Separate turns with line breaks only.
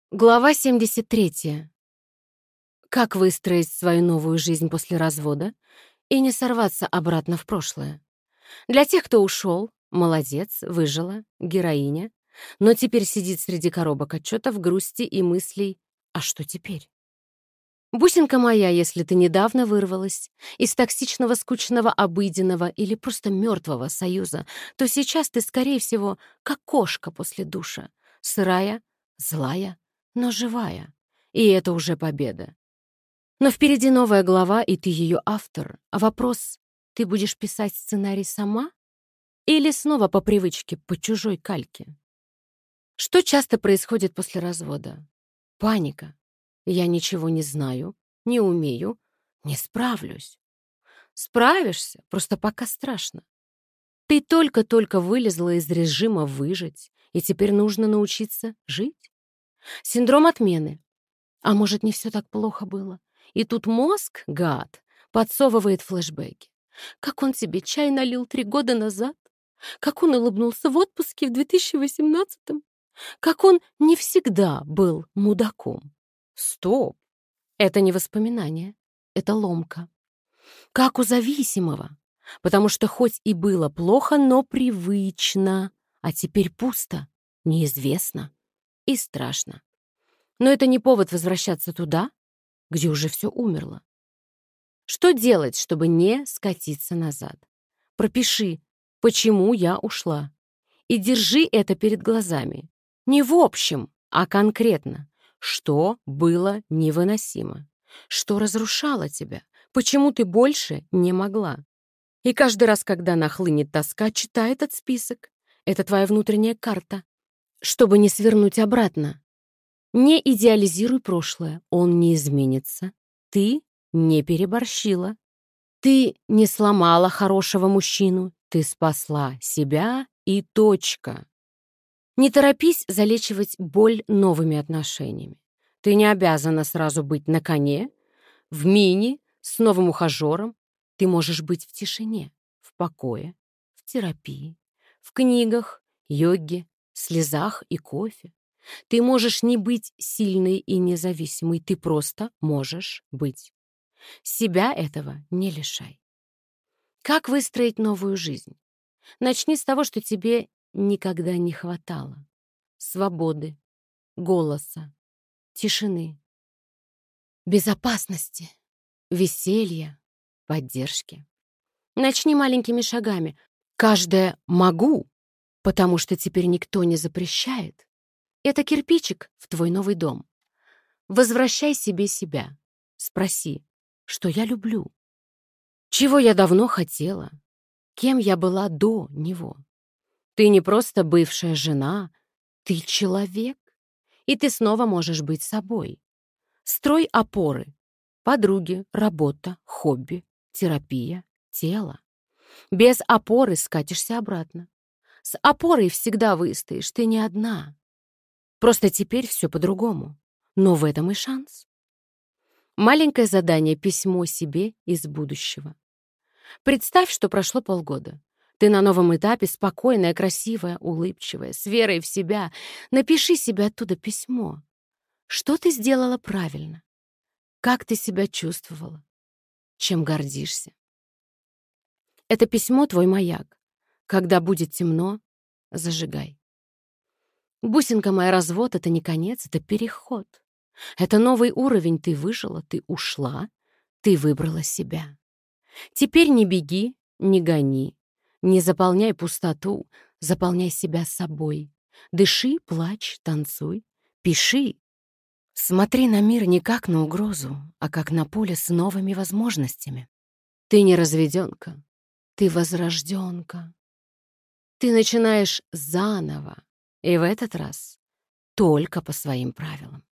Глава 73. Как выстроить свою новую жизнь после развода и не сорваться обратно в прошлое? Для тех, кто ушел, молодец, выжила, героиня, но теперь сидит среди коробок отчетов, грусти и мыслей «а что теперь?». Бусинка моя, если ты недавно вырвалась из токсичного, скучного, обыденного или просто мертвого союза, то сейчас ты, скорее всего, как кошка после душа, сырая, злая, но живая. И это уже победа. Но впереди новая глава, и ты ее автор. А вопрос: ты будешь писать сценарий сама или снова по привычке, по чужой кальке? Что часто происходит после развода? Паника. Я ничего не знаю, не умею, не справлюсь. Справишься, просто пока страшно. Ты только-только вылезла из режима выжить, и теперь нужно научиться жить. Синдром отмены. А может, не все так плохо было? И тут мозг, гад, подсовывает флешбеки. Как он тебе чай налил 3 года назад? Как он улыбнулся в отпуске в 2018-м? Как он не всегда был мудаком? Стоп! Это не воспоминание, это ломка. Как у зависимого. Потому что хоть и было плохо, но привычно. А теперь пусто, неизвестно и страшно. Но это не повод возвращаться туда, где уже все умерло. Что делать, чтобы не скатиться назад? Пропиши, почему я ушла. И держи это перед глазами. Не в общем, а конкретно. Что было невыносимо? Что разрушало тебя? Почему ты больше не могла? И каждый раз, когда нахлынет тоска, читай этот список. Это твоя внутренняя карта. Чтобы не свернуть обратно. Не идеализируй прошлое, он не изменится. Ты не переборщила. Ты не сломала хорошего мужчину, ты спасла себя и точка. Не торопись залечивать боль новыми отношениями. Ты не обязана сразу быть на коне, в мини, с новым ухажером. Ты можешь быть в тишине, в покое, в терапии, в книгах, йоге, слезах и кофе. Ты можешь не быть сильной и независимой, ты просто можешь быть. Себя этого не лишай. Как выстроить новую жизнь? Начни с того, что тебе никогда не хватало. Свободы, голоса, тишины, безопасности, веселья, поддержки. Начни маленькими шагами. Каждое «могу», потому что теперь никто не запрещает. Это кирпичик в твой новый дом. Возвращай себе себя. Спроси, что я люблю, чего я давно хотела, кем я была до него. Ты не просто бывшая жена, ты человек, и ты снова можешь быть собой. Строй опоры. Подруги, работа, хобби, терапия, тело. Без опоры скатишься обратно. С опорой всегда выстоишь, ты не одна. Просто теперь все по-другому. Но в этом и шанс. Маленькое задание — письмо себе из будущего. Представь, что прошло полгода. Ты на новом этапе, спокойная, красивая, улыбчивая, с верой в себя. Напиши себе оттуда письмо. Что ты сделала правильно? Как ты себя чувствовала? Чем гордишься? Это письмо — твой маяк. Когда будет темно, зажигай. Бусинка моя, развод — это не конец, это переход. Это новый уровень. Ты выжила, ты ушла, ты выбрала себя. Теперь не беги, не гони, не заполняй пустоту, заполняй себя собой. Дыши, плачь, танцуй, пиши. Смотри на мир не как на угрозу, а как на поле с новыми возможностями. Ты не разведенка, ты возрожденка. Ты начинаешь заново, и в этот раз только по своим правилам.